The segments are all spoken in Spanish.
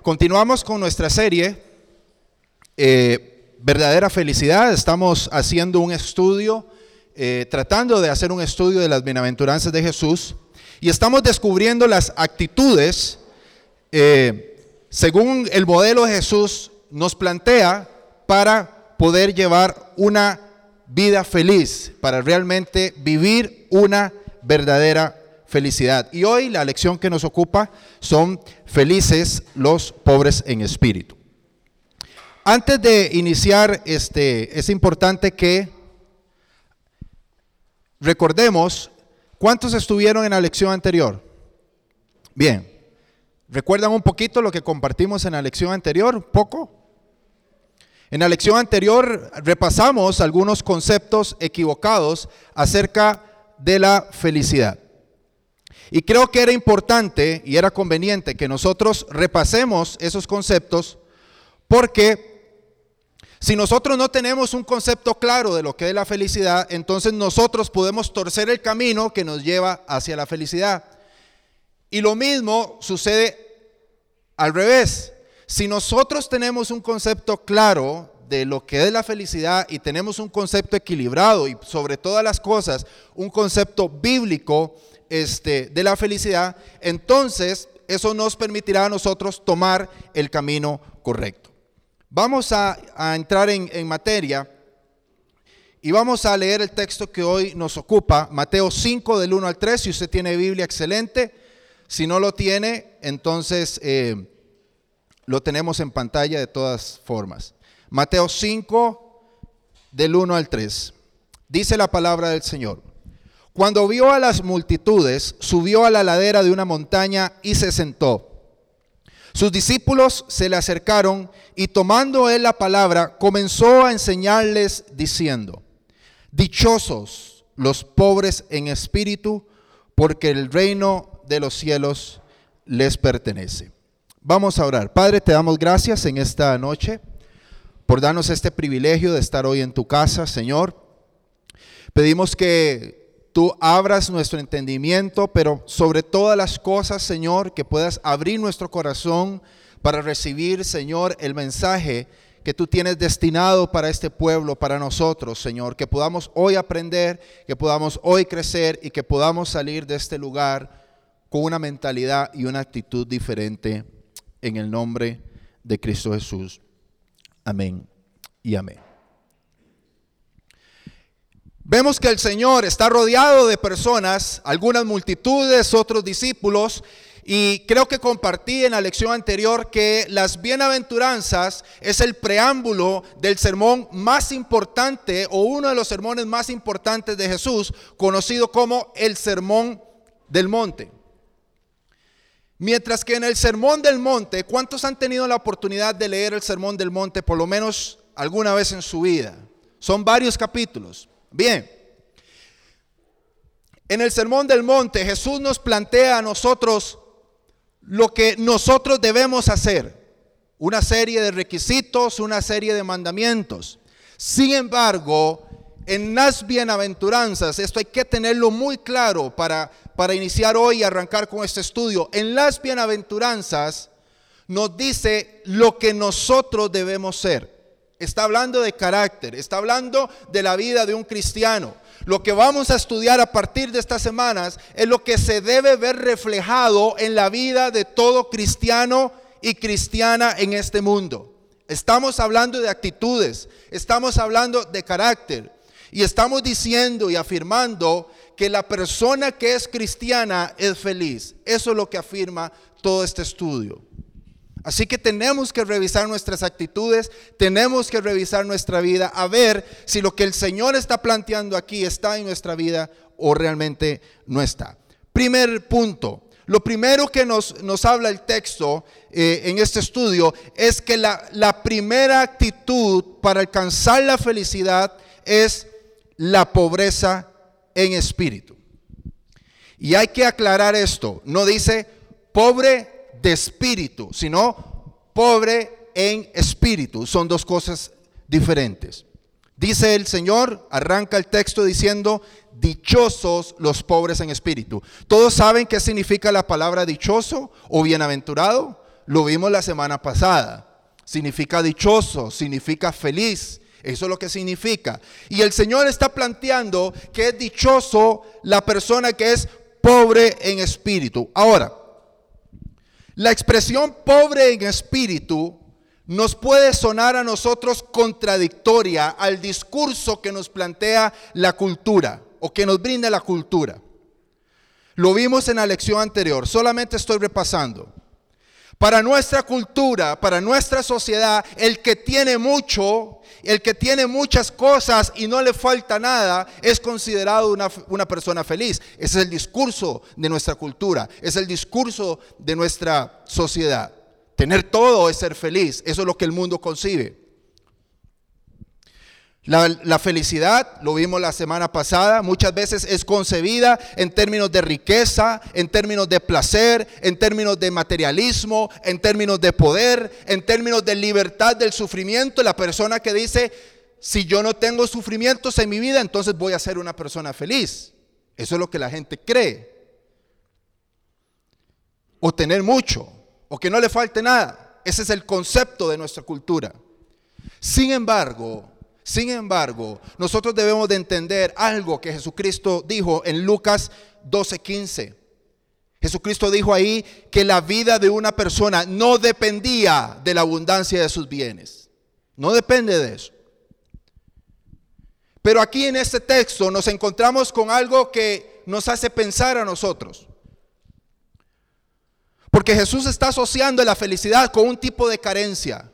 Continuamos con nuestra serie Verdadera Felicidad. Estamos haciendo un estudio, tratando de hacer un estudio de las bienaventuranzas de Jesús, y estamos descubriendo las actitudes según el modelo de Jesús nos plantea para poder llevar una vida feliz, para realmente vivir una verdadera felicidad. Y hoy la lección que nos ocupa son felices los pobres en espíritu. Antes de iniciar, es importante que recordemos cuántos estuvieron en la lección anterior. Bien, ¿recuerdan un poquito lo que compartimos en la lección anterior? ¿Poco? En la lección anterior repasamos algunos conceptos equivocados acerca de la felicidad. Y creo que era importante y era conveniente que nosotros repasemos esos conceptos, porque si nosotros no tenemos un concepto claro de lo que es la felicidad, entonces nosotros podemos torcer el camino que nos lleva hacia la felicidad. Y lo mismo sucede al revés. Si nosotros tenemos un concepto claro de lo que es la felicidad y tenemos un concepto equilibrado y sobre todas las cosas un concepto bíblico de la felicidad, entonces eso nos permitirá a nosotros tomar el camino correcto. Vamos a entrar en materia y vamos a leer el texto que hoy nos ocupa, Mateo 5 del 1 al 3. Si usted tiene Biblia, excelente. Si no lo tiene, entonces lo tenemos en pantalla de todas formas. Mateo 5 del 1 al 3. Dice la palabra del Señor. Cuando vio a las multitudes, subió a la ladera de una montaña y se sentó. Sus discípulos se le acercaron y tomando él la palabra, comenzó a enseñarles diciendo: dichosos los pobres en espíritu, porque el reino de los cielos les pertenece. Vamos a orar. Padre, te damos gracias en esta noche por darnos este privilegio de estar hoy en tu casa, Señor. Pedimos que tú abras nuestro entendimiento, pero sobre todas las cosas, Señor, que puedas abrir nuestro corazón para recibir, Señor, el mensaje que tú tienes destinado para este pueblo, para nosotros, Señor. Que podamos hoy aprender, que podamos hoy crecer y que podamos salir de este lugar con una mentalidad y una actitud diferente en el nombre de Cristo Jesús. Amén y amén. Vemos que el Señor está rodeado de personas, algunas multitudes, otros discípulos, y creo que compartí en la lección anterior que las bienaventuranzas es el preámbulo del sermón más importante o uno de los sermones más importantes de Jesús, conocido como el Sermón del Monte. Mientras que en el Sermón del Monte, ¿cuántos han tenido la oportunidad de leer el Sermón del Monte por lo menos alguna vez en su vida? Son varios capítulos. Bien, en el Sermón del Monte Jesús nos plantea a nosotros lo que nosotros debemos hacer, una serie de requisitos, una serie de mandamientos. Sin embargo, en las bienaventuranzas, esto hay que tenerlo muy claro para iniciar hoy y arrancar con este estudio. En las bienaventuranzas nos dice lo que nosotros debemos ser. Está hablando de carácter, está hablando de la vida de un cristiano. Lo que vamos a estudiar a partir de estas semanas es lo que se debe ver reflejado en la vida de todo cristiano y cristiana en este mundo. Estamos hablando de actitudes, estamos hablando de carácter y estamos diciendo y afirmando que la persona que es cristiana es feliz. Eso es lo que afirma todo este estudio. Así que tenemos que revisar nuestras actitudes, tenemos que revisar nuestra vida, a ver si lo que el Señor está planteando aquí está en nuestra vida o realmente no está. Primer punto, lo primero que nos habla el texto en este estudio es que la primera actitud para alcanzar la felicidad es la pobreza en espíritu. Y hay que aclarar esto, no dice pobre de espíritu, sino pobre en espíritu. Son dos cosas diferentes. Dice el Señor, arranca el texto diciendo: dichosos los pobres en espíritu. ¿Todos saben qué significa la palabra dichoso o bienaventurado? Lo vimos la semana pasada. Significa dichoso, significa feliz. Eso es lo que significa. Y el Señor está planteando que es dichoso la persona que es pobre en espíritu. Ahora, la expresión pobre en espíritu nos puede sonar a nosotros contradictoria al discurso que nos plantea la cultura o que nos brinda la cultura. Lo vimos en la lección anterior, solamente estoy repasando. Para nuestra cultura, para nuestra sociedad, el que tiene mucho, el que tiene muchas cosas y no le falta nada, es considerado una persona feliz. Ese es el discurso de nuestra cultura, es el discurso de nuestra sociedad. Tener todo es ser feliz, eso es lo que el mundo concibe. La felicidad, lo vimos la semana pasada, muchas veces es concebida en términos de riqueza, en términos de placer, en términos de materialismo, en términos de poder, en términos de libertad del sufrimiento. La persona que dice, si yo no tengo sufrimientos en mi vida, entonces voy a ser una persona feliz. Eso es lo que la gente cree. O tener mucho, o que no le falte nada. Ese es el concepto de nuestra cultura. Sin embargo, nosotros debemos de entender algo que Jesucristo dijo en Lucas 12:15. Jesucristo dijo ahí que la vida de una persona no dependía de la abundancia de sus bienes. No depende de eso. Pero aquí en este texto nos encontramos con algo que nos hace pensar a nosotros. Porque Jesús está asociando la felicidad con un tipo de carencia.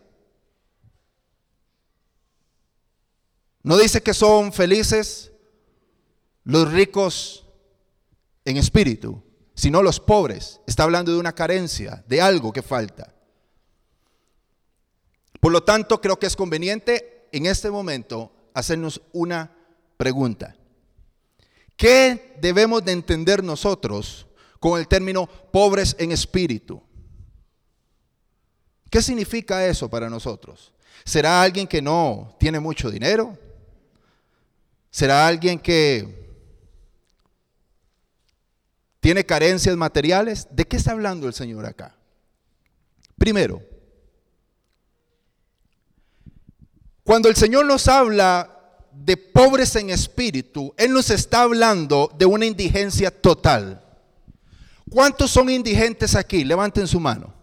No dice que son felices los ricos en espíritu, sino los pobres. Está hablando de una carencia, de algo que falta. Por lo tanto, creo que es conveniente en este momento hacernos una pregunta. ¿Qué debemos de entender nosotros con el término pobres en espíritu? ¿Qué significa eso para nosotros? ¿Será alguien que no tiene mucho dinero? ¿Será alguien que tiene carencias materiales? ¿De qué está hablando el Señor acá? Primero, cuando el Señor nos habla de pobres en espíritu, Él nos está hablando de una indigencia total. ¿Cuántos son indigentes aquí? Levanten su mano.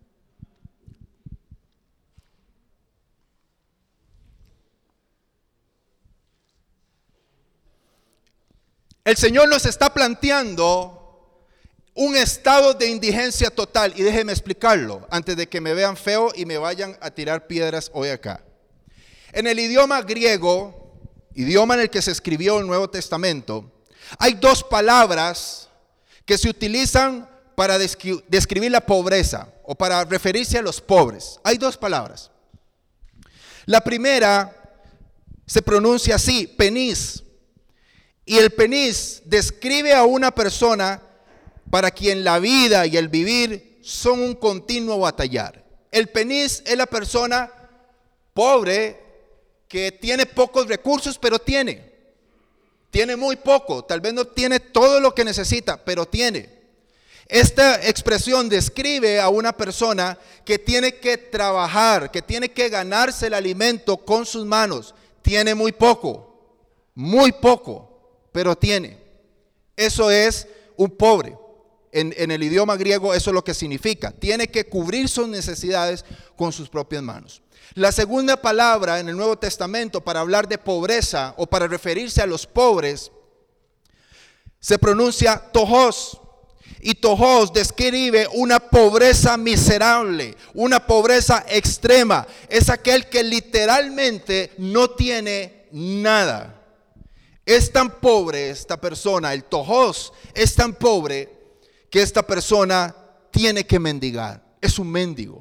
El Señor nos está planteando un estado de indigencia total. Y déjenme explicarlo antes de que me vean feo y me vayan a tirar piedras hoy acá. En el idioma griego, idioma en el que se escribió el Nuevo Testamento, hay dos palabras que se utilizan para describir la pobreza o para referirse a los pobres. Hay dos palabras. La primera se pronuncia así, penis. Y el penis describe a una persona para quien la vida y el vivir son un continuo batallar. El penis es la persona pobre que tiene pocos recursos, pero tiene muy poco. Tal vez no tiene todo lo que necesita, pero tiene. Esta expresión describe a una persona que tiene que trabajar, que tiene que ganarse el alimento con sus manos. Tiene muy poco, pero tiene. Eso es un pobre. En el idioma griego eso es lo que significa. Tiene que cubrir sus necesidades con sus propias manos. La segunda palabra en el Nuevo Testamento para hablar de pobreza o para referirse a los pobres se pronuncia tojos. Y tojos describe una pobreza miserable, una pobreza extrema. Es aquel que literalmente no tiene nada. Es tan pobre esta persona, el tojos es tan pobre que esta persona tiene que mendigar. Es un mendigo.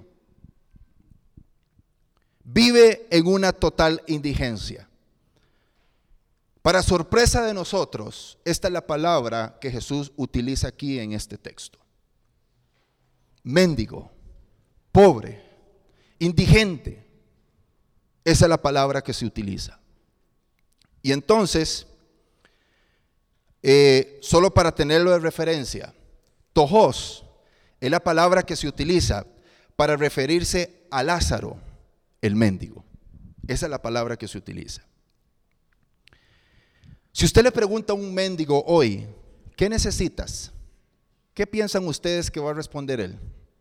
Vive en una total indigencia. Para sorpresa de nosotros, esta es la palabra que Jesús utiliza aquí en este texto. Mendigo, pobre, indigente. Esa es la palabra que se utiliza. Y entonces, solo para tenerlo de referencia, tojos es la palabra que se utiliza para referirse a Lázaro, el mendigo. Esa es la palabra que se utiliza. Si usted le pregunta a un mendigo hoy, ¿qué necesitas? ¿Qué piensan ustedes que va a responder él?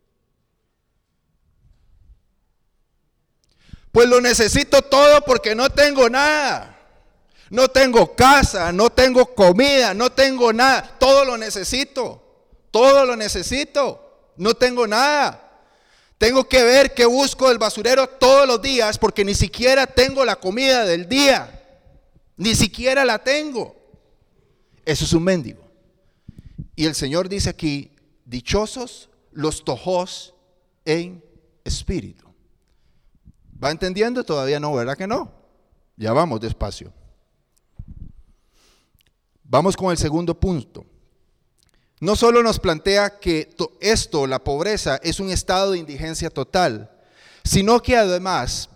Pues lo necesito todo porque no tengo nada. No tengo casa, no tengo comida, no tengo nada. Todo lo necesito. Todo lo necesito. No tengo nada. Tengo que ver qué busco del basurero todos los días porque ni siquiera tengo la comida del día. Ni siquiera la tengo. Eso es un mendigo. Y el Señor dice aquí, dichosos los tojos en espíritu. ¿Va entendiendo? Todavía no, ¿verdad que no? Ya vamos despacio. Vamos con el segundo punto. No solo nos plantea que esto, la pobreza, es un estado de indigencia total, sino que además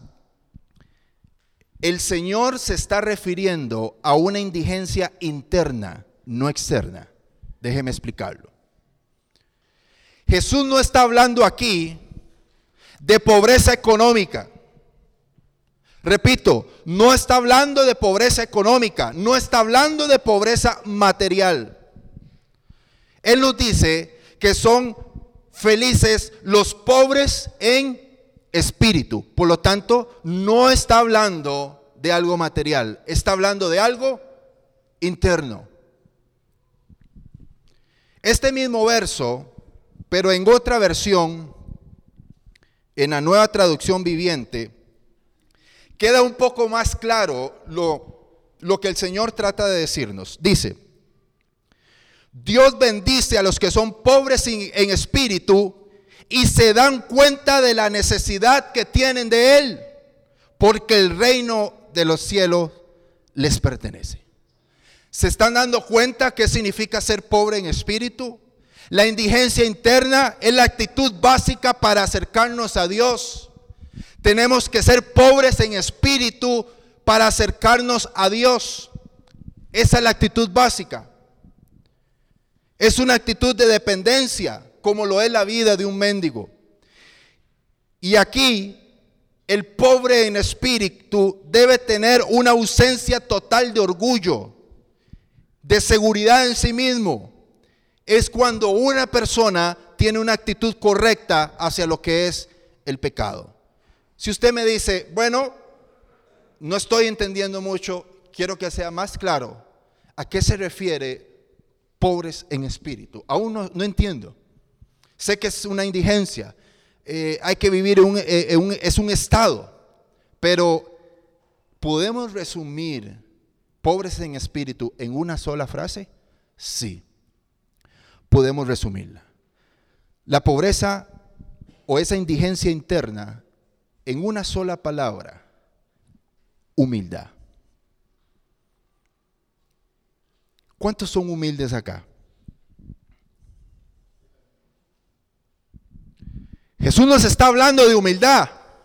el Señor se está refiriendo a una indigencia interna, no externa. Déjeme explicarlo. Jesús no está hablando aquí de pobreza económica. Repito, no está hablando de pobreza económica, no está hablando de pobreza material. Él nos dice que son felices los pobres en espíritu. Por lo tanto, no está hablando de algo material, está hablando de algo interno. Este mismo verso, pero en otra versión, en la Nueva Traducción Viviente, queda un poco más claro lo que el Señor trata de decirnos. Dice: Dios bendice a los que son pobres en espíritu y se dan cuenta de la necesidad que tienen de Él, porque el reino de los cielos les pertenece. ¿Se están dando cuenta qué significa ser pobre en espíritu? La indigencia interna es la actitud básica para acercarnos a Dios. Tenemos que ser pobres en espíritu para acercarnos a Dios. Esa es la actitud básica. Es una actitud de dependencia, como lo es la vida de un mendigo. Y aquí, el pobre en espíritu debe tener una ausencia total de orgullo, de seguridad en sí mismo. Es cuando una persona tiene una actitud correcta hacia lo que es el pecado. Si usted me dice, bueno, no estoy entendiendo mucho, quiero que sea más claro, ¿a qué se refiere pobres en espíritu? Aún no entiendo. Sé que es una indigencia, hay que vivir es un estado, pero ¿podemos resumir pobres en espíritu en una sola frase? Sí, podemos resumirla. La pobreza o esa indigencia interna en una sola palabra: humildad. ¿Cuántos son humildes acá? Jesús nos está hablando de humildad.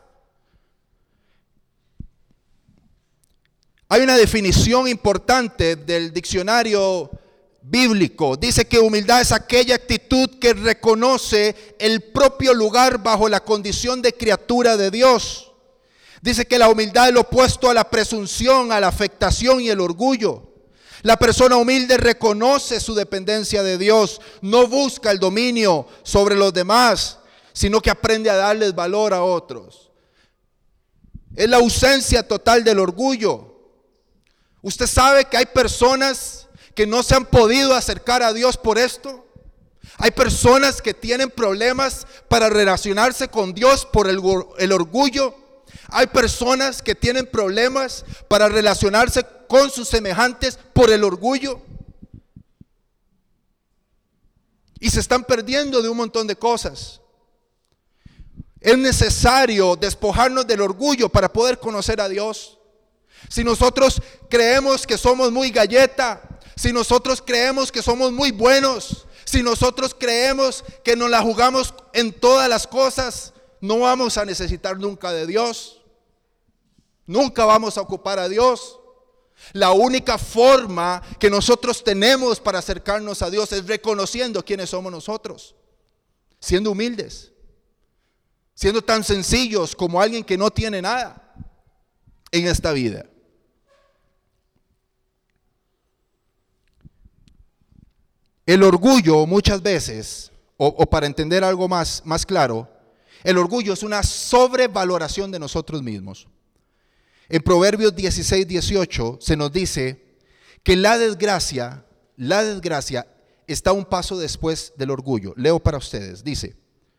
Hay una definición importante del diccionario bíblico. Dice que humildad es aquella actitud que reconoce el propio lugar bajo la condición de criatura de Dios. Dice que la humildad es lo opuesto a la presunción, a la afectación y el orgullo. La persona humilde reconoce su dependencia de Dios, no busca el dominio sobre los demás, sino que aprende a darles valor a otros. Es la ausencia total del orgullo. Usted sabe que hay personas que no se han podido acercar a Dios por esto. Hay personas que tienen problemas para relacionarse con Dios por el orgullo. Hay personas que tienen problemas para relacionarse con sus semejantes por el orgullo. Y se están perdiendo de un montón de cosas. Es necesario despojarnos del orgullo para poder conocer a Dios. Si nosotros creemos que somos muy galleta, si nosotros creemos que somos muy buenos, si nosotros creemos que nos la jugamos en todas las cosas, no vamos a necesitar nunca de Dios. Nunca vamos a ocupar a Dios. La única forma que nosotros tenemos para acercarnos a Dios es reconociendo quiénes somos nosotros, siendo humildes. siendo tan sencillos como alguien que no tiene nada en esta vida. El orgullo muchas veces, o para entender algo más claro, el orgullo es una sobrevaloración de nosotros mismos. En Proverbios 16:18 se nos dice que la desgracia está un paso después del orgullo. Leo para ustedes, dice: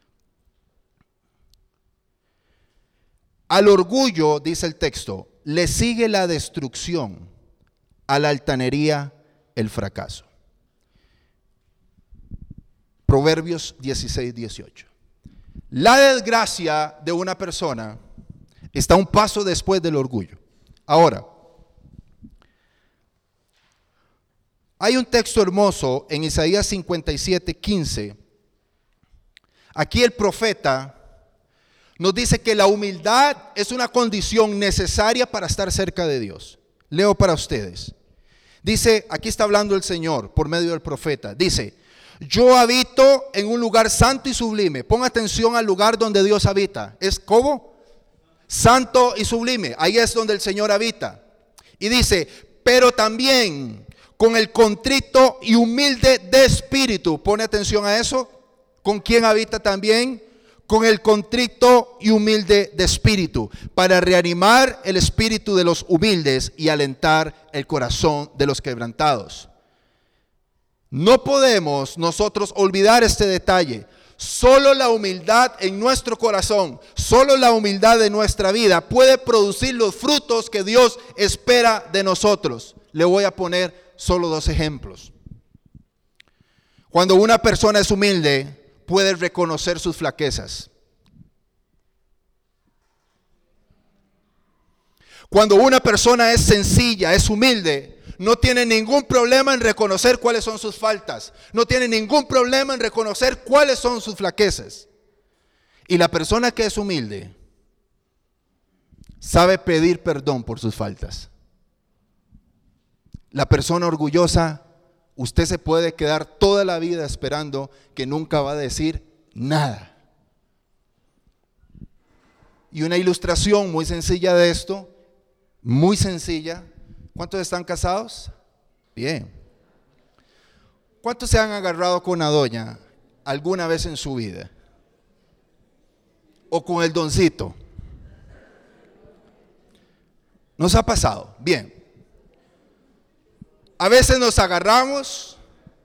al orgullo, dice el texto, le sigue la destrucción, a la altanería el fracaso. Proverbios 16:18. La desgracia de una persona está un paso después del orgullo. Ahora, hay un texto hermoso en Isaías 57:15. Aquí el profeta nos dice que la humildad es una condición necesaria para estar cerca de Dios. Leo para ustedes. Dice, aquí está hablando el Señor por medio del profeta. Dice: yo habito en un lugar santo y sublime. Ponga atención al lugar donde Dios habita. ¿Es cómo? Santo y sublime. Ahí es donde el Señor habita. Y dice, pero también con el contrito y humilde de espíritu. Pone atención a eso. ¿Con quién habita también? Con el contrito y humilde de espíritu, para reanimar el espíritu de los humildes y alentar el corazón de los quebrantados. No podemos nosotros olvidar este detalle. Solo la humildad en nuestro corazón, solo la humildad de nuestra vida puede producir los frutos que Dios espera de nosotros. Le voy a poner solo 2 ejemplos. Cuando una persona es humilde, puede reconocer sus flaquezas. Cuando una persona es sencilla, es humilde, no tiene ningún problema en reconocer cuáles son sus faltas. No tiene ningún problema en reconocer cuáles son sus flaquezas. Y la persona que es humilde sabe pedir perdón por sus faltas. La persona orgullosa, usted se puede quedar toda la vida esperando que nunca va a decir nada. Y una ilustración muy sencilla de esto, muy sencilla. ¿Cuántos están casados? Bien. ¿Cuántos se han agarrado con una doña alguna vez en su vida? ¿O con el doncito? ¿Nos ha pasado? Bien. A veces nos agarramos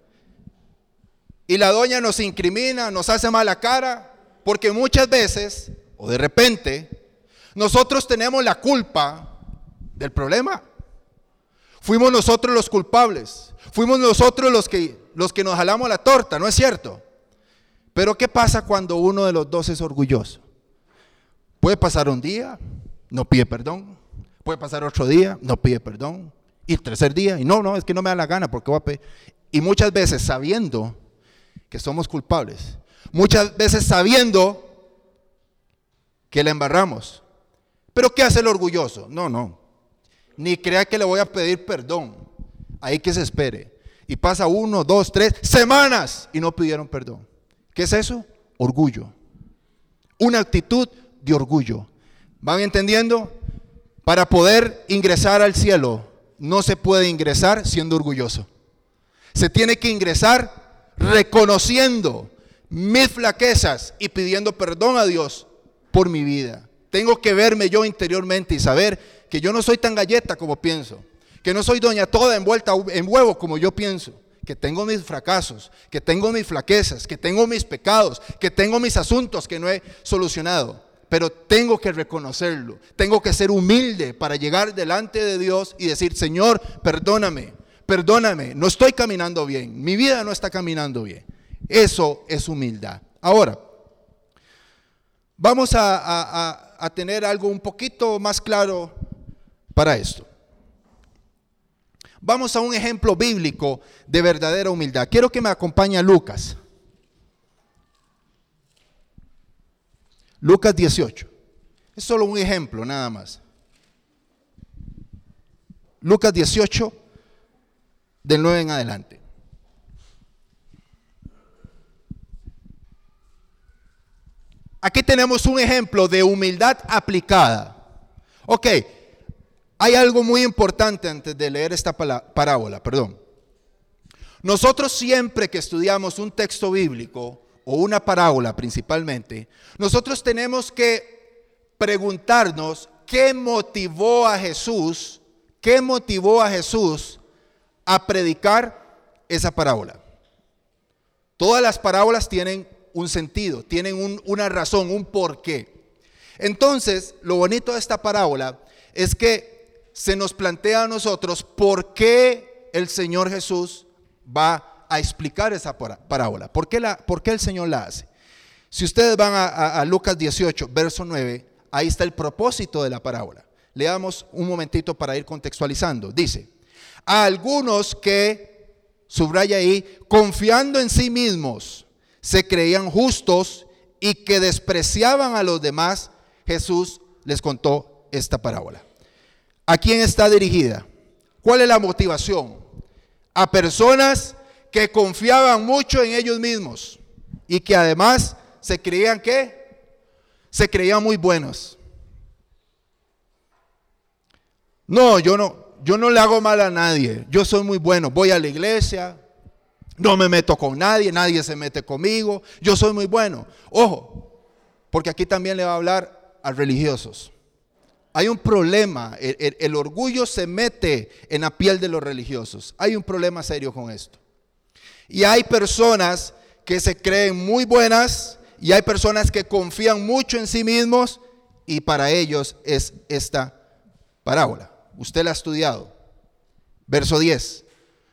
y la doña nos incrimina, nos hace mala cara, porque muchas veces, o de repente, nosotros tenemos la culpa del problema. Fuimos nosotros los culpables, fuimos nosotros los que nos jalamos la torta, ¿no es cierto? Pero ¿qué pasa cuando uno de los dos es orgulloso? Puede pasar un día, no pide perdón. Puede pasar otro día, no pide perdón. Y el tercer día, y no, es que no me da la gana porque voy a pedir. Y muchas veces sabiendo que somos culpables, muchas veces sabiendo que la embarramos. Pero ¿qué hace el orgulloso? No, ni crea que le voy a pedir perdón. Ahí que se espere. Y pasa 1, 2, 3 semanas y no pidieron perdón. ¿Qué es eso? Orgullo. Una actitud de orgullo. ¿Van entendiendo? Para poder ingresar al cielo, no se puede ingresar siendo orgulloso. Se tiene que ingresar reconociendo mis flaquezas y pidiendo perdón a Dios por mi vida. Tengo que verme yo interiormente y saber que yo no soy tan galleta como pienso, que no soy doña toda envuelta en huevo como yo pienso, que tengo mis fracasos, que tengo mis flaquezas, que tengo mis pecados, que tengo mis asuntos que no he solucionado. Pero tengo que reconocerlo, tengo que ser humilde para llegar delante de Dios y decir: Señor, perdóname, no estoy caminando bien, mi vida no está caminando bien. Eso es humildad. Ahora, vamos a tener algo un poquito más claro para esto. Vamos a un ejemplo bíblico de verdadera humildad. Quiero que me acompañe a Lucas. Lucas 18. Es solo un ejemplo, nada más. Lucas 18, del 9 en adelante. Aquí tenemos un ejemplo de humildad aplicada. Ok, hay algo muy importante antes de leer esta parábola, Nosotros siempre que estudiamos un texto bíblico o una parábola principalmente, nosotros tenemos que preguntarnos qué motivó a Jesús a predicar esa parábola. Todas las parábolas tienen un sentido, tienen una razón, un porqué. Entonces, lo bonito de esta parábola es que se nos plantea a nosotros por qué el Señor Jesús va a explicar esa parábola. ¿Por qué el Señor la hace? Si ustedes van a Lucas 18, verso 9, ahí está el propósito de la parábola. Leamos un momentito para ir contextualizando. Dice, a algunos que, subraya ahí, confiando en sí mismos, se creían justos y que despreciaban a los demás, Jesús les contó esta parábola. ¿A quién está dirigida? ¿Cuál es la motivación? A personas que confiaban mucho en ellos mismos y que además se creían muy buenos. No, yo no le hago mal a nadie. Yo soy muy bueno. Voy a la iglesia, no me meto con nadie, nadie se mete conmigo. Yo soy muy bueno. Ojo, porque aquí también le va a hablar a religiosos. Hay un problema, el orgullo se mete en la piel de los religiosos. Hay un problema serio con esto. Y hay personas que se creen muy buenas y hay personas que confían mucho en sí mismos y para ellos es esta parábola. Usted la ha estudiado. Verso 10.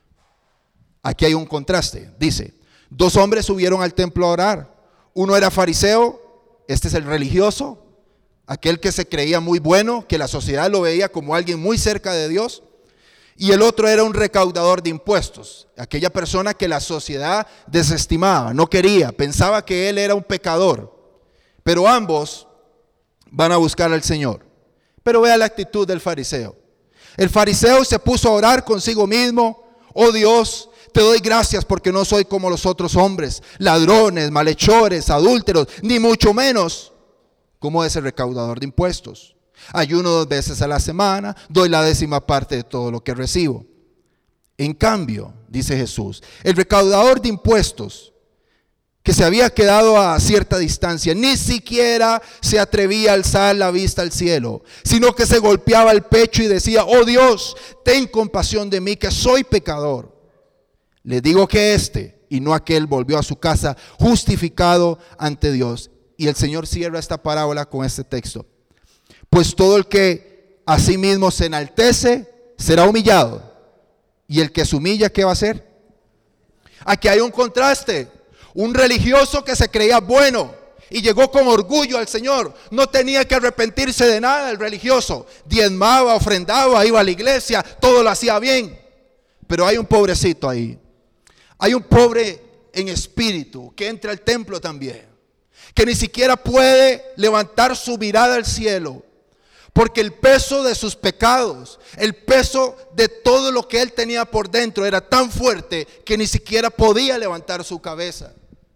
Aquí hay un contraste. Dice, 2 hombres subieron al templo a orar. Uno era fariseo, este es el religioso, aquel que se creía muy bueno, que la sociedad lo veía como alguien muy cerca de Dios. Y el otro era un recaudador de impuestos, aquella persona que la sociedad desestimaba, no quería, pensaba que él era un pecador. Pero ambos van a buscar al Señor. Pero vea la actitud del fariseo. El fariseo se puso a orar consigo mismo. Oh Dios, te doy gracias porque no soy como los otros hombres, ladrones, malhechores, adúlteros, ni mucho menos como ese recaudador de impuestos. Ayuno 2 veces a la semana, doy la 10ª parte de todo lo que recibo. En cambio, dice Jesús, el recaudador de impuestos, que se había quedado a cierta distancia, ni siquiera se atrevía a alzar la vista al cielo, sino que se golpeaba el pecho y decía, oh Dios, ten compasión de mí, que soy pecador. Le digo que este y no aquel volvió a su casa justificado ante Dios. Y el Señor cierra esta parábola con este texto. Pues todo el que a sí mismo se enaltece será humillado. Y el que se humilla, ¿qué va a hacer? Aquí hay un contraste. Un religioso que se creía bueno y llegó con orgullo al Señor. No tenía que arrepentirse de nada el religioso. Diezmaba, ofrendaba, iba a la iglesia, todo lo hacía bien. Pero hay un pobrecito ahí. Hay un pobre en espíritu que entra al templo también, que ni siquiera puede levantar su mirada al cielo, porque el peso de sus pecados, el peso de todo lo que él tenía por dentro era tan fuerte que ni siquiera podía levantar su cabeza.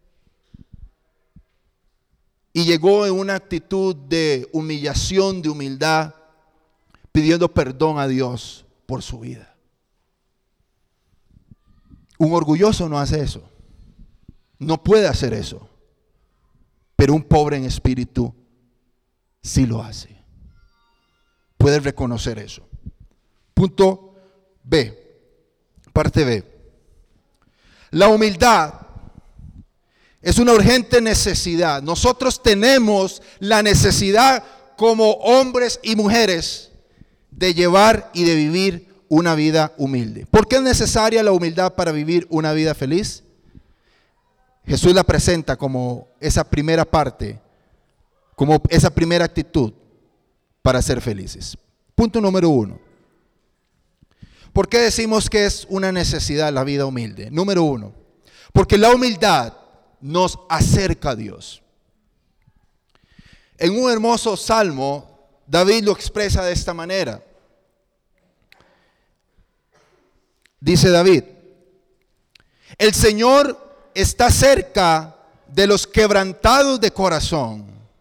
Y llegó en una actitud de humillación, de humildad, pidiendo perdón a Dios por su vida. Un orgulloso no hace eso, no puede hacer eso, pero un pobre en espíritu sí lo hace. Puede reconocer eso. Punto B, parte B. La humildad es una urgente necesidad. Nosotros tenemos la necesidad como hombres y mujeres de llevar y de vivir una vida humilde. ¿Por qué es necesaria la humildad para vivir una vida feliz? Jesús la presenta como esa primera parte, como esa primera actitud para ser felices. Punto número 1. ¿Por qué decimos que es una necesidad la vida humilde? Número 1, porque la humildad nos acerca a Dios. En un hermoso salmo, David lo expresa de esta manera. Dice David, el Señor está cerca de los quebrantados de corazón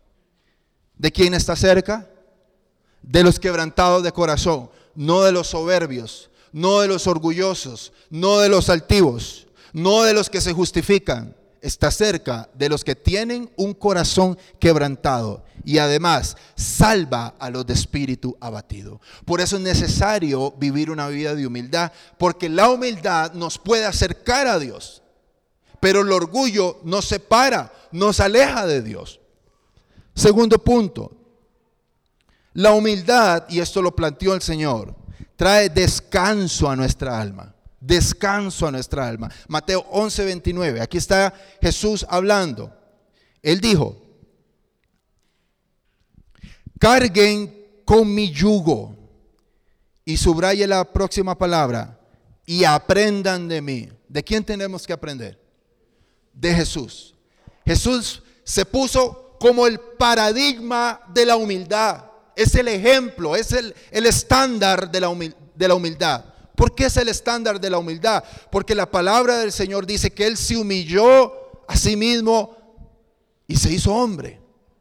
¿De quién está cerca? De los quebrantados de corazón, no de los soberbios, no de los orgullosos, no de los altivos, no de los que se justifican. Está cerca de los que tienen un corazón quebrantado y además salva a los de espíritu abatido. Por eso es necesario vivir una vida de humildad, porque la humildad nos puede acercar a Dios, pero el orgullo nos separa, nos aleja de Dios. Segundo punto, la humildad, y esto lo planteó el Señor, trae descanso a nuestra alma. Descanso a nuestra alma. Mateo 11:29. Aquí está Jesús hablando. Él dijo: carguen con mi yugo. Y subraye la próxima palabra: y aprendan de mí. ¿De quién tenemos que aprender? De Jesús. Jesús se puso como el paradigma de la humildad. Es el ejemplo, es el estándar de la humildad. ¿Por qué es el estándar de la humildad? Porque la palabra del Señor dice que Él se humilló a sí mismo y se hizo hombre.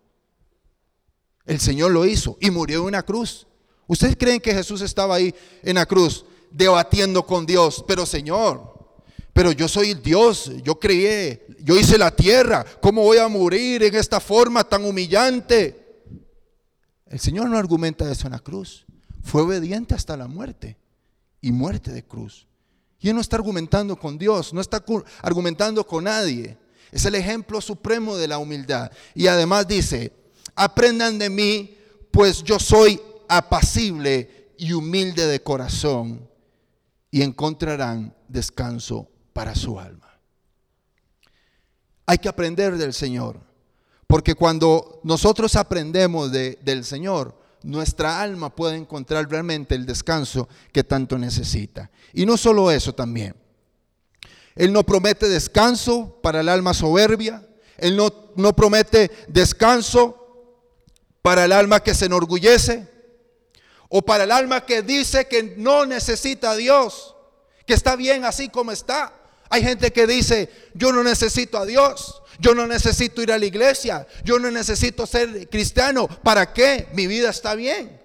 El Señor lo hizo y murió en una cruz. ¿Ustedes creen que Jesús estaba ahí en la cruz debatiendo con Dios? Pero Señor, pero yo soy el Dios, yo creé, yo hice la tierra, ¿cómo voy a morir en esta forma tan humillante? El Señor no argumenta eso en la cruz. Fue obediente hasta la muerte. Y muerte de cruz. Y Él no está argumentando con Dios, no está argumentando con nadie. Es el ejemplo supremo de la humildad. Y además dice: aprendan de mí, pues yo soy apacible y humilde de corazón, y encontrarán descanso para su alma. Hay que aprender del Señor, porque cuando nosotros aprendemos del Señor, nuestra alma puede encontrar realmente el descanso que tanto necesita. Y no solo eso también. Él no promete descanso para el alma soberbia. Él no promete descanso para el alma que se enorgullece, o para el alma que dice que no necesita a Dios, que está bien así como está. Hay gente que dice: yo no necesito a Dios, yo no necesito ir a la iglesia, yo no necesito ser cristiano. ¿Para qué? Mi vida está bien.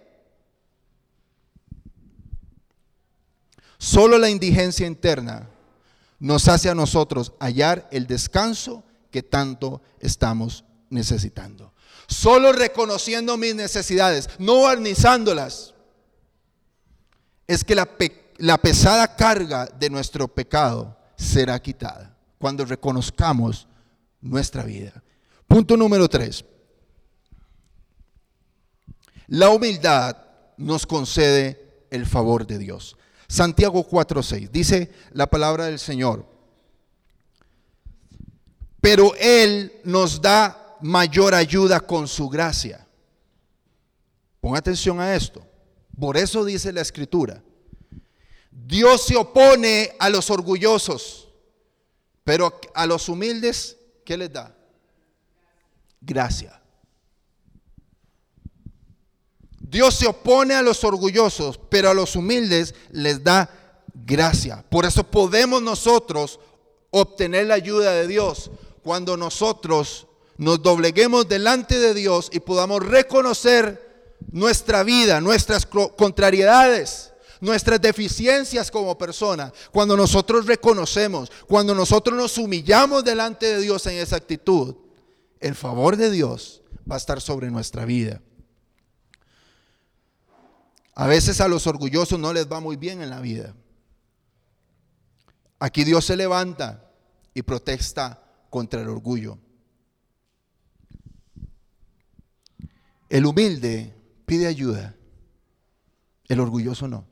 Solo la indigencia interna nos hace a nosotros hallar el descanso que tanto estamos necesitando. Solo reconociendo mis necesidades, no barnizándolas, es que la pesada carga de nuestro pecado será quitada cuando reconozcamos nuestra vida. Punto número 3. La humildad nos concede el favor de Dios. Santiago 4:6 dice la palabra del Señor: pero Él nos da mayor ayuda con su gracia. Ponga atención a esto. Por eso dice la Escritura: Dios se opone a los orgullosos, pero a los humildes, ¿qué les da? Gracia. Dios se opone a los orgullosos, pero a los humildes les da gracia. Por eso podemos nosotros obtener la ayuda de Dios cuando nosotros nos dobleguemos delante de Dios y podamos reconocer nuestra vida, nuestras contrariedades, nuestras deficiencias como persona. Cuando nosotros reconocemos, cuando nosotros nos humillamos delante de Dios en esa actitud, el favor de Dios va a estar sobre nuestra vida. A veces a los orgullosos no les va muy bien en la vida. Aquí Dios se levanta y protesta contra el orgullo. El humilde pide ayuda, el orgulloso no.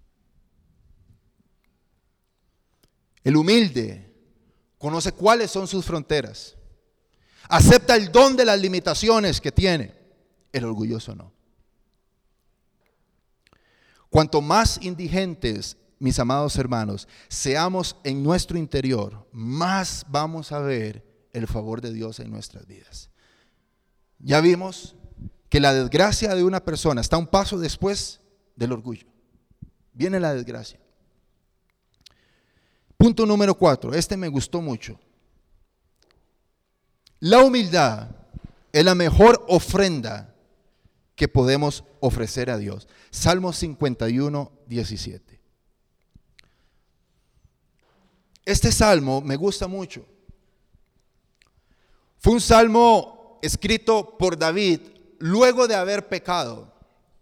El humilde conoce cuáles son sus fronteras, acepta el don de las limitaciones que tiene, el orgulloso no. Cuanto más indigentes, mis amados hermanos, seamos en nuestro interior, más vamos a ver el favor de Dios en nuestras vidas. Ya vimos que la desgracia de una persona está un paso después del orgullo. Viene la desgracia. Punto número 4, este me gustó mucho. La humildad es la mejor ofrenda que podemos ofrecer a Dios. Salmo 51, 17. Este salmo me gusta mucho. Fue un salmo escrito por David luego de haber pecado.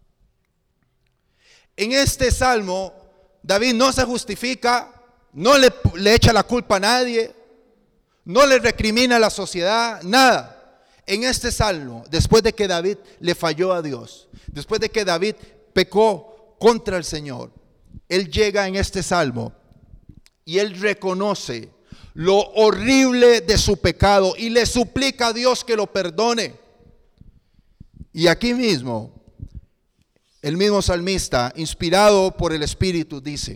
En este salmo, David no se justifica, no le echa la culpa a nadie, no le recrimina a la sociedad, nada. En este salmo, después de que David le falló a Dios, después de que David pecó contra el Señor, él llega en este salmo y él reconoce lo horrible de su pecado y le suplica a Dios que lo perdone. Y aquí mismo, el mismo salmista, inspirado por el Espíritu, dice: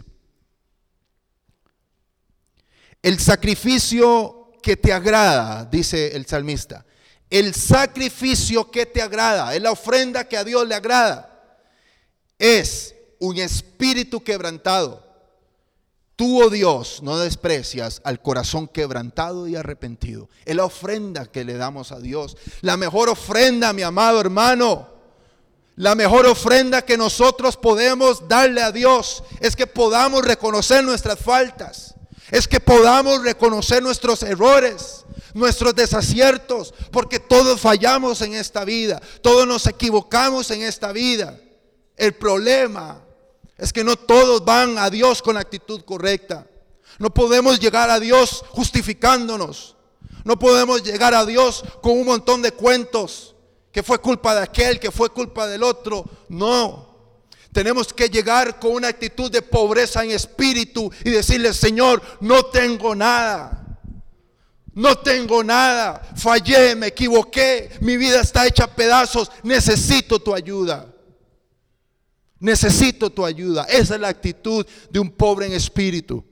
el sacrificio que te agrada, dice el salmista, el sacrificio que te agrada, es la ofrenda que a Dios le agrada, es un espíritu quebrantado. Tú, oh Dios, no desprecias al corazón quebrantado y arrepentido. Es la ofrenda que le damos a Dios. La mejor ofrenda, mi amado hermano, la mejor ofrenda que nosotros podemos darle a Dios es que podamos reconocer nuestras faltas. Es que podamos reconocer nuestros errores, nuestros desaciertos, porque todos fallamos en esta vida, todos nos equivocamos en esta vida. El problema es que no todos van a Dios con la actitud correcta. No podemos llegar a Dios justificándonos. No podemos llegar a Dios con un montón de cuentos, que fue culpa de aquel, que fue culpa del otro. No. Tenemos que llegar con una actitud de pobreza en espíritu y decirle: Señor, no tengo nada. No tengo nada. Fallé, me equivoqué. Mi vida está hecha a pedazos. Necesito tu ayuda. Necesito tu ayuda. Esa es la actitud de un pobre en espíritu.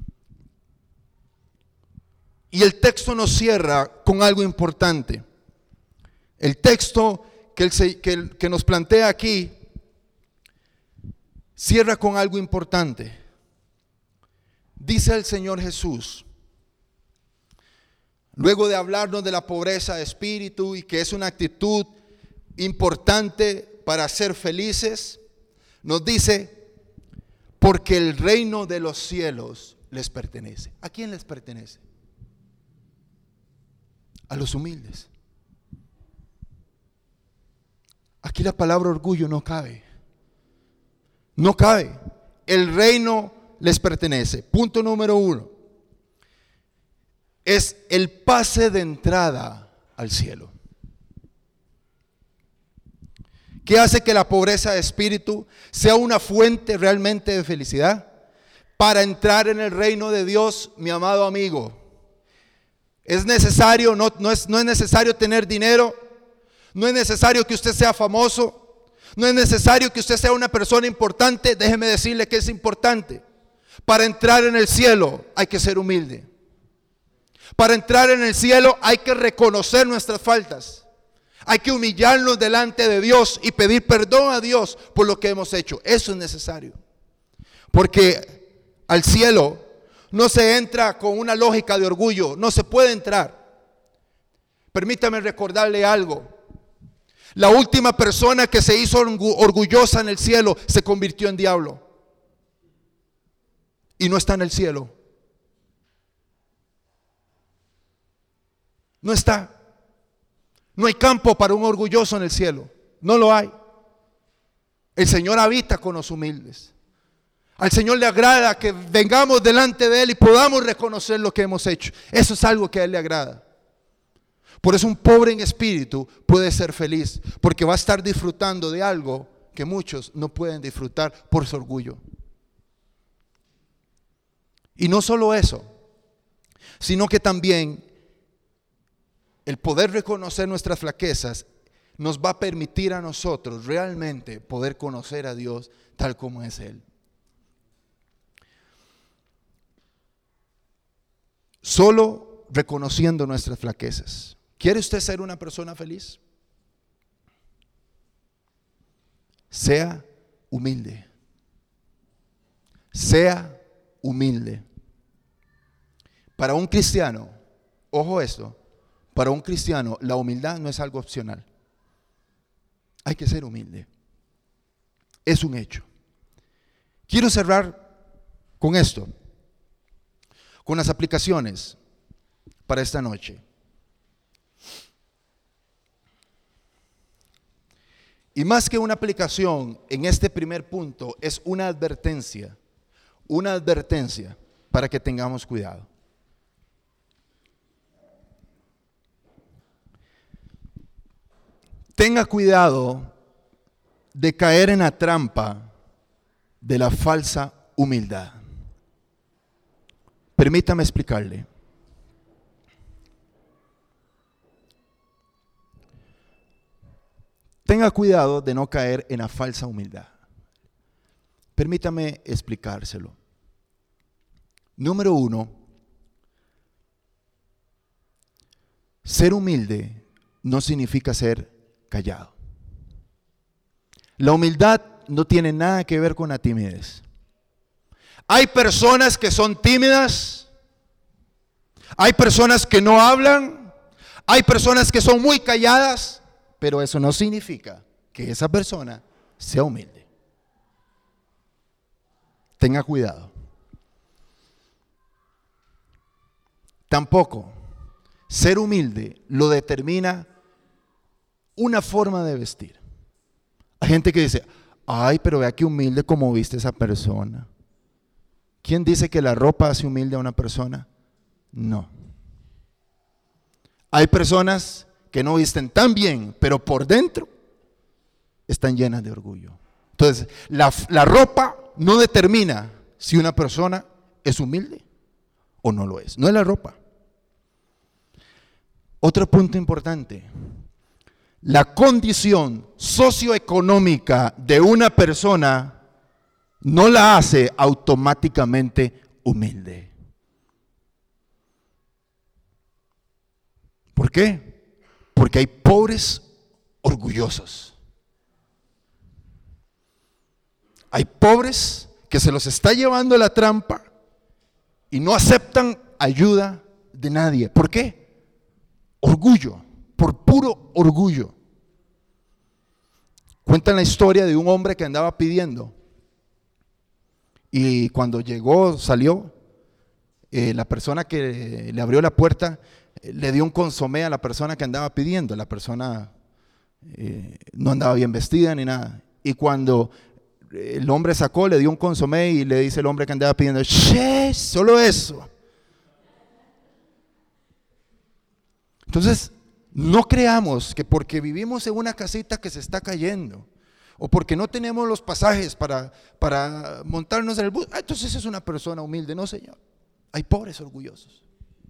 Y el texto nos cierra con algo importante. El texto que nos plantea aquí cierra con algo importante. Dice el Señor Jesús, luego de hablarnos de la pobreza de espíritu y que es una actitud importante para ser felices, nos dice: porque el reino de los cielos les pertenece. ¿A quién les pertenece? A los humildes. Aquí la palabra orgullo no cabe. No cabe. El reino les pertenece. Punto número 1. Es el pase de entrada al cielo. ¿Qué hace que la pobreza de espíritu sea una fuente realmente de felicidad? Para entrar en el reino de Dios, mi amado amigo, es necesario, no es necesario tener dinero, no es necesario que usted sea famoso, no es necesario que usted sea una persona importante. Déjeme decirle que es importante. Para entrar en el cielo hay que ser humilde. Para entrar en el cielo hay que reconocer nuestras faltas. Hay que humillarnos delante de Dios y pedir perdón a Dios por lo que hemos hecho. Eso es necesario. Porque al cielo no se entra con una lógica de orgullo. No se puede entrar. Permítame recordarle algo. La última persona que se hizo orgullosa en el cielo se convirtió en diablo. Y no está en el cielo. No está. No hay campo para un orgulloso en el cielo. No lo hay. El Señor habita con los humildes. Al Señor le agrada que vengamos delante de Él y podamos reconocer lo que hemos hecho. Eso es algo que a Él le agrada. Por eso un pobre en espíritu puede ser feliz, porque va a estar disfrutando de algo que muchos no pueden disfrutar por su orgullo. Y no solo eso, sino que también el poder reconocer nuestras flaquezas nos va a permitir a nosotros realmente poder conocer a Dios tal como es Él. Solo reconociendo nuestras flaquezas. ¿Quiere usted ser una persona feliz? Sea humilde. Sea humilde. Para un cristiano, ojo esto, para un cristiano la humildad no es algo opcional. Hay que ser humilde. Es un hecho. Quiero cerrar con esto, con las aplicaciones para esta noche. Y más que una aplicación, en este primer punto es una advertencia para que tengamos cuidado. Tenga cuidado de caer en la trampa de la falsa humildad. Permítame explicarle. Tenga cuidado de no caer en la falsa humildad. Permítame explicárselo. Número 1, ser humilde no significa ser callado. La humildad no tiene nada que ver con la timidez. Hay personas que son tímidas, hay personas que no hablan, hay personas que son muy calladas, pero eso no significa que esa persona sea humilde. Tenga cuidado. Tampoco ser humilde lo determina una forma de vestir. Hay gente que dice, ay, pero vea qué humilde como viste esa persona. ¿Quién dice que la ropa hace humilde a una persona? No. Hay personas que no visten tan bien, pero por dentro están llenas de orgullo. Entonces, la ropa no determina si una persona es humilde o no lo es. No es la ropa. Otro punto importante. La condición socioeconómica de una persona no la hace automáticamente humilde. ¿Por qué? Porque hay pobres orgullosos. Hay pobres que se los está llevando la trampa y no aceptan ayuda de nadie. ¿Por qué? Orgullo, por puro orgullo. Cuentan la historia de un hombre que andaba pidiendo y cuando llegó, salió, la persona que le abrió la puerta le dio un consomé a la persona que andaba pidiendo. La persona no andaba bien vestida ni nada. Y cuando el hombre sacó, le dio un consomé y le dice el hombre que andaba pidiendo, ¡che! Solo eso. Entonces, no creamos que porque vivimos en una casita que se está cayendo o porque no tenemos los pasajes para montarnos en el bus, entonces es una persona humilde. No, señor. Hay pobres orgullosos.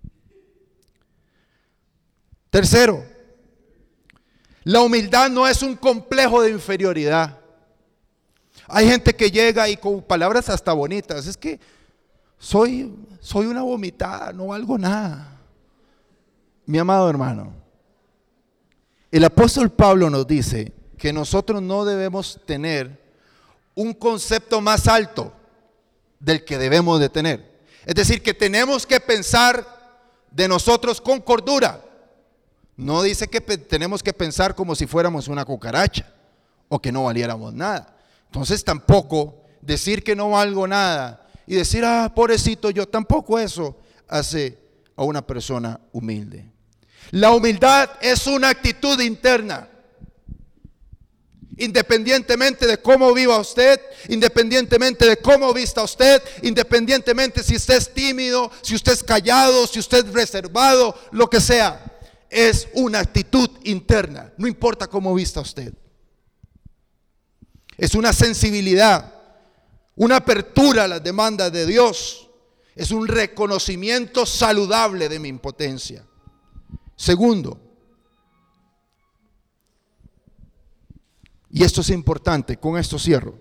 Tercero, la humildad no es un complejo de inferioridad. Hay gente que llega y con palabras hasta bonitas, es que soy una vomitada, no valgo nada. Mi amado hermano, el apóstol Pablo nos dice que nosotros no debemos tener un concepto más alto del que debemos de tener. Es decir, que tenemos que pensar de nosotros con cordura. No dice que tenemos que pensar como si fuéramos una cucaracha o que no valiéramos nada. Entonces tampoco decir que no valgo nada y decir, pobrecito yo, tampoco eso hace a una persona humilde. La humildad es una actitud interna. Independientemente de cómo viva usted, independientemente de cómo vista usted, independientemente si usted es tímido, si usted es callado, si usted es reservado, lo que sea, es una actitud interna, no importa cómo vista usted. Es una sensibilidad, una apertura a las demandas de Dios, es un reconocimiento saludable de mi impotencia. Segundo, y esto es importante, con esto cierro,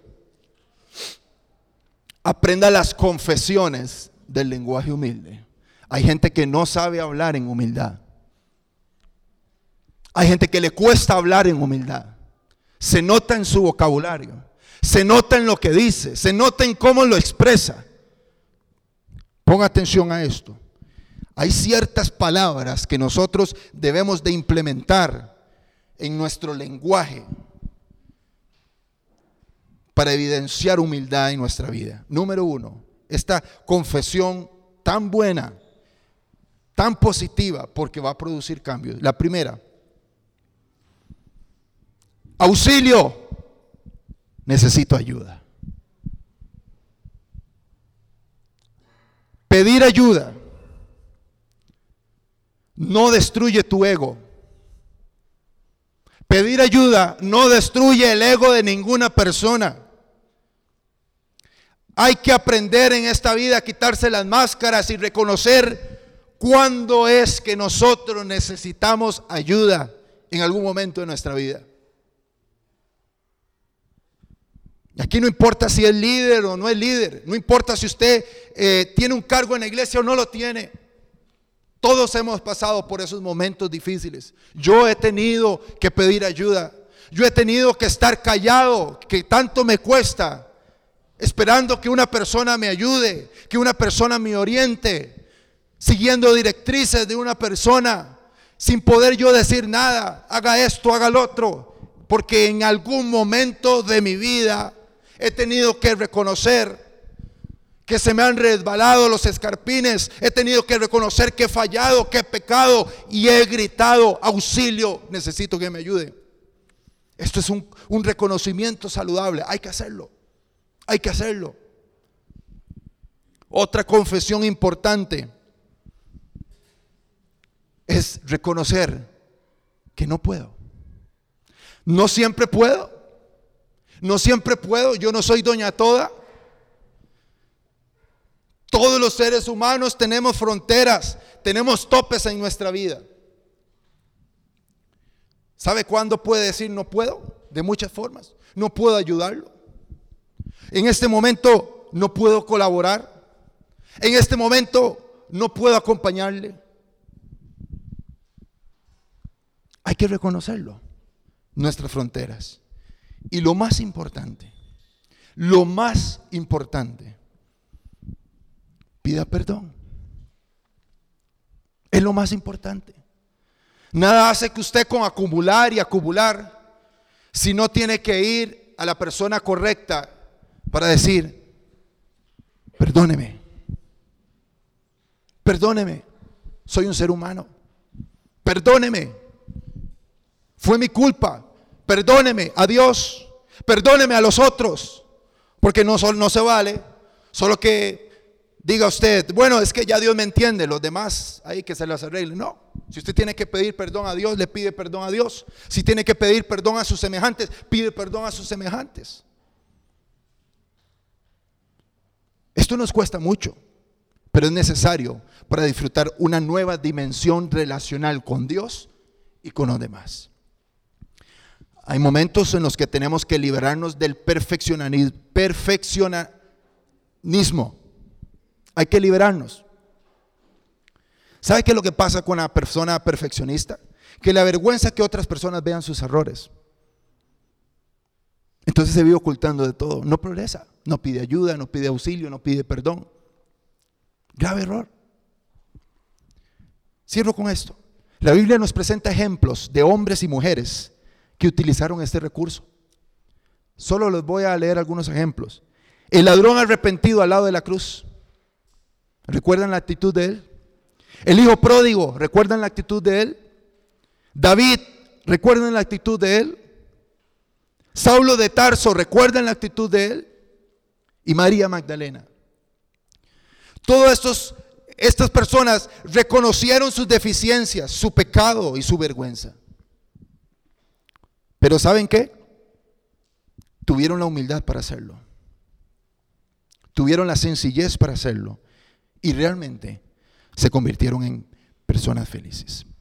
aprenda las confesiones del lenguaje humilde. Hay gente que no sabe hablar en humildad. Hay gente que le cuesta hablar en humildad. Se nota en su vocabulario, se nota en lo que dice, se nota en cómo lo expresa. Ponga atención a esto. Hay ciertas palabras que nosotros debemos de implementar en nuestro lenguaje para evidenciar humildad en nuestra vida. Número 1, esta confesión tan buena, tan positiva, porque va a producir cambios. La primera, auxilio, necesito ayuda. Pedir ayuda no destruye tu ego. Pedir ayuda no destruye el ego de ninguna persona. Hay que aprender en esta vida a quitarse las máscaras y reconocer cuándo es que nosotros necesitamos ayuda en algún momento de nuestra vida. Aquí no importa si es líder o no es líder, no importa si usted tiene un cargo en la iglesia o no lo tiene. Todos hemos pasado por esos momentos difíciles. Yo he tenido que pedir ayuda. Yo he tenido que estar callado, que tanto me cuesta, esperando que una persona me ayude, que una persona me oriente, siguiendo directrices de una persona, sin poder yo decir nada, haga esto, haga lo otro, porque en algún momento de mi vida he tenido que reconocer que se me han resbalado los escarpines. He tenido que reconocer que he fallado, que he pecado, y he gritado: auxilio, necesito que me ayude. Esto es un reconocimiento saludable. Hay que hacerlo. Hay que hacerlo. Otra confesión importante es reconocer que no puedo. No siempre puedo. No siempre puedo. Yo no soy doña toda. Todos los seres humanos tenemos fronteras, tenemos topes en nuestra vida. ¿Sabe cuándo puede decir no puedo? De muchas formas. No puedo ayudarlo. En este momento no puedo colaborar. En este momento no puedo acompañarle. Hay que reconocerlo, nuestras fronteras. Y lo más importante, pida perdón. Es lo más importante. Nada hace que usted con acumular y acumular, si no tiene que ir a la persona correcta para decir: perdóneme, soy un ser humano, perdóneme, fue mi culpa, perdóneme a Dios, perdóneme a los otros, porque no se vale solo que diga usted: bueno, es que ya Dios me entiende, los demás ahí que se las arregle. No, si usted tiene que pedir perdón a Dios, le pide perdón a Dios. Si tiene que pedir perdón a sus semejantes, pide perdón a sus semejantes. Esto nos cuesta mucho, pero es necesario para disfrutar una nueva dimensión relacional con Dios y con los demás. Hay momentos en los que tenemos que liberarnos del perfeccionismo. Hay que liberarnos. ¿Sabe qué es lo que pasa con la persona perfeccionista? Que le avergüenza que otras personas vean sus errores. Entonces se vive ocultando de todo. No progresa, no pide ayuda, no pide auxilio, no pide perdón. Grave error. Cierro con esto. La Biblia nos presenta ejemplos de hombres y mujeres que utilizaron este recurso. Solo les voy a leer algunos ejemplos. El ladrón arrepentido al lado de la cruz. ¿Recuerdan la actitud de él? El hijo pródigo, ¿recuerdan la actitud de él? David, ¿recuerdan la actitud de él? Saulo de Tarso, ¿recuerdan la actitud de él? Y María Magdalena. Todas estas personas reconocieron sus deficiencias, su pecado y su vergüenza. Pero ¿saben qué? Tuvieron la humildad para hacerlo. Tuvieron la sencillez para hacerlo. Y realmente se convirtieron en personas felices.